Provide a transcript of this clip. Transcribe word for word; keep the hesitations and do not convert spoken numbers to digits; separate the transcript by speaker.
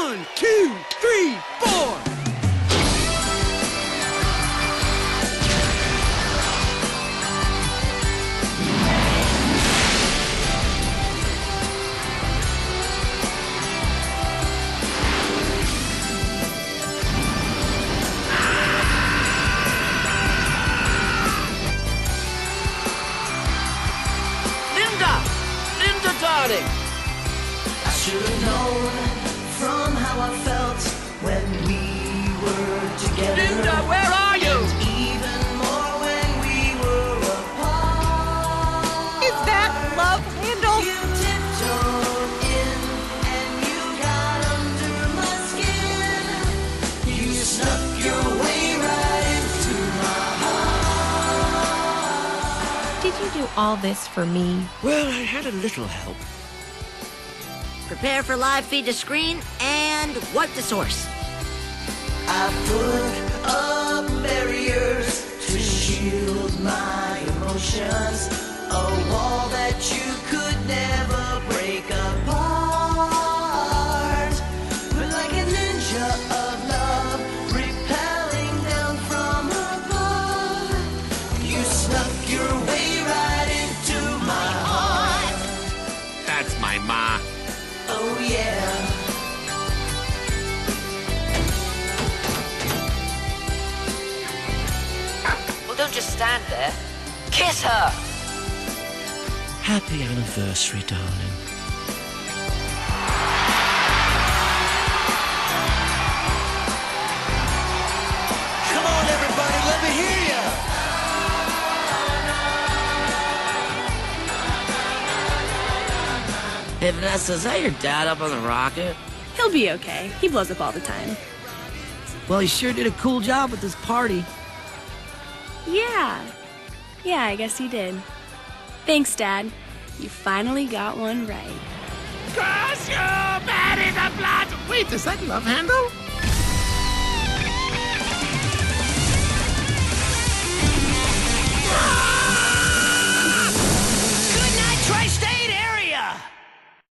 Speaker 1: One, two, three, four.
Speaker 2: Darling.
Speaker 3: I should have known from how I felt when we were together.
Speaker 2: Linda, where are you?
Speaker 3: And even more when we were apart.
Speaker 4: Is that love handle?
Speaker 3: You tiptoed in and you got under my skin. You snuck your way right into my heart.
Speaker 4: Did you do all this for me?
Speaker 2: Well, I had a little help.
Speaker 5: Prepare for live feed to screen and wipe the source.
Speaker 3: I put up barriers to shield my emotions, a wall that you could never break apart. But like a ninja of love, repelling down from above, you snuck your way right into my heart.
Speaker 2: That's my ma.
Speaker 3: Oh yeah.
Speaker 5: Well, don't just stand there. Kiss her!
Speaker 2: Happy anniversary, darling.
Speaker 1: Come on, everybody, let me hear ya.
Speaker 2: Hey, Vanessa, is that your dad up on the rocket?
Speaker 6: He'll be okay. He blows up all the time.
Speaker 2: Well, he sure did a cool job with this party.
Speaker 6: Yeah. Yeah, I guess he did. Thanks, Dad. You finally got one right.
Speaker 2: Curse you, bad in the blood! Wait, is that love handle?